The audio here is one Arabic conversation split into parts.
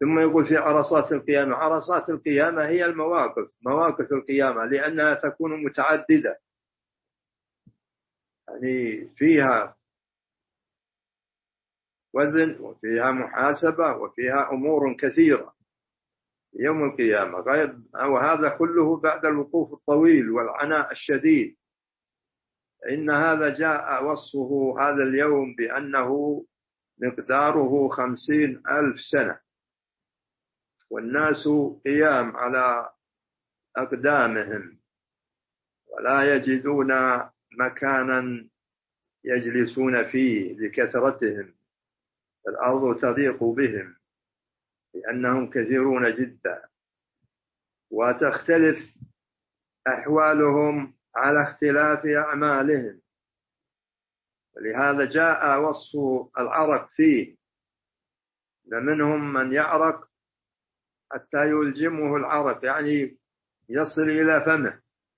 ثم يقول في عرصات القيامة. عرصات القيامة هي مواقف القيامة، لأنها تكون متعددة، يعني فيها وزن وفيها محاسبة وفيها أمور كثيرة يوم القيامة، وهذا كله بعد الوقوف الطويل والعناء الشديد. إن هذا جاء وصفه هذا اليوم بأنه مقداره 50,000 سنة، والناس قيام على أقدامهم ولا يجدون مكانا يجلسون فيه لكثرتهم، الأرض تضيق بهم لأنهم كثيرون جدا، وتختلف أحوالهم على اختلاف أعمالهم، ولهذا جاء وصف العرق فيه، منهم من يعرق حتى يلجمه العرق، يعني يصل إلى فمه،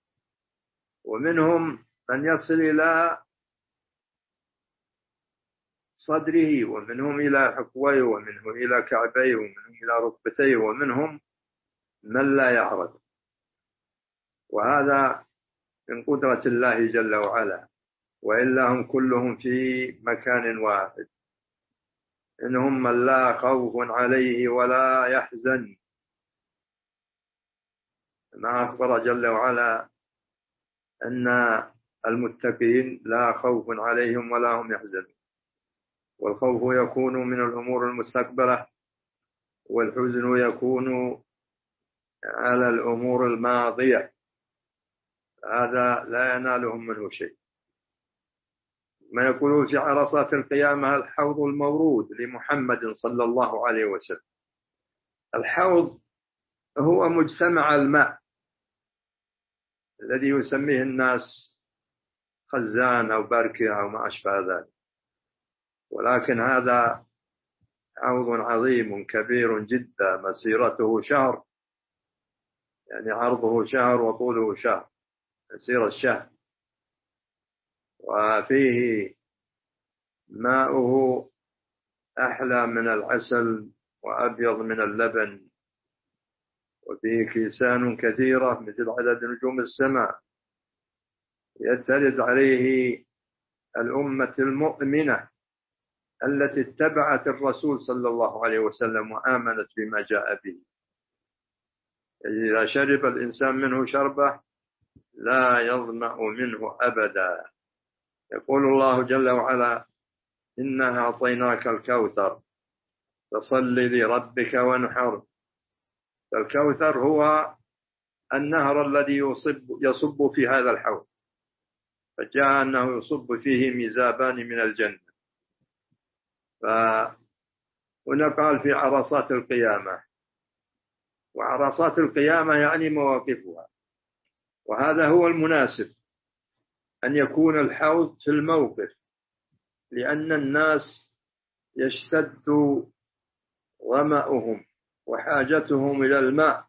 ومنهم من يصل إلى صدره، ومنهم إلى حقويه، ومنهم إلى كعبيه، ومنهم إلى ركبتيه، ومنهم من لا يعرق. وهذا من قدرة الله جل وعلا، وإلا هم كلهم في مكان واحد. إنهم من لا خوف عليه ولا يحزن، ما أخبر جل وعلا أن المتقين لا خوف عليهم ولا هم يحزنون. والخوف يكون من الأمور المستقبلة، والحزن يكون على الأمور الماضية، هذا لا ينالهم منه شيء. ما يقولون في عرصات القيامة الحوض المورود لمحمد صلى الله عليه وسلم. الحوض هو مجتمع الماء الذي يسميه الناس خزان أو بركة أو ما أشبه ذلك، ولكن هذا حوض عظيم كبير جدا، مسيرته شهر، يعني عرضه شهر وطوله شهر، مسيرة الشهر، وفيه ماؤه أحلى من العسل وأبيض من اللبن، وفيه كيسان كثيرة مثل عدد نجوم السماء، يترد عليه الأمة المؤمنة التي اتبعت الرسول صلى الله عليه وسلم وآمنت بما جاء به. إذا شرب الإنسان منه شربة لا يظمأ منه أبدا. يقول الله جل وعلا: إنا أعطيناك الكوثر فصل لربك وانحر. فالكوثر هو النهر الذي يصب في هذا الحوض، فجاء أنه يصب فيه ميزابان من الجنة. فهنا قال في عرصات القيامة، وعرصات القيامة يعني مواقفها، وهذا هو المناسب أن يكون الحوض في الموقف، لأن الناس يشتد ظمأهم وحاجتهم إلى الماء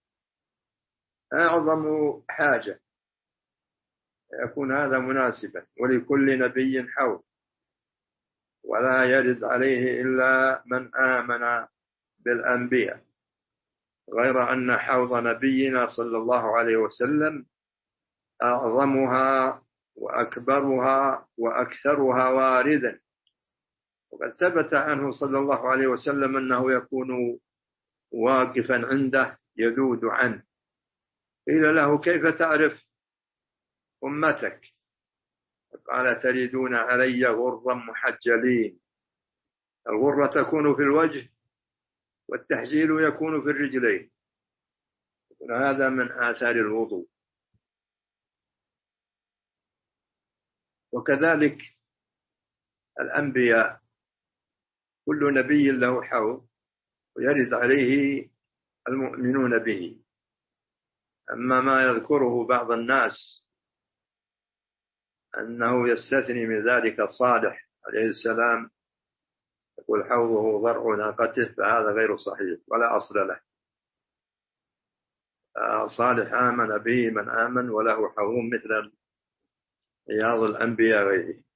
أعظم حاجة، يكون هذا مناسبا. ولكل نبي حوض، ولا يرد عليه إلا من آمن بالأنبياء، غير أن حوض نبينا صلى الله عليه وسلم أعظمها وأكبرها وأكثرها واردا. وقد ثبت عنه صلى الله عليه وسلم أنه يكون واقفا عنده يذود عنه. قيل له: كيف تعرف أمتك؟ قال: تردون علي غرا محجلين. الغرة تكون في الوجه، والتحجيل يكون في الرجلين، وهذا من آثار الوضوء. وكذلك الأنبياء كل نبي له حوض ويرد عليه المؤمنون به. أما ما يذكره بعض الناس أنه يستثني من ذلك صالح عليه السلام، يقول حوضه ضرع ناقته، فهذا غير صحيح ولا أصل له. صالح آمن به من آمن وله حوض مثل رياض الأنبياء غيره.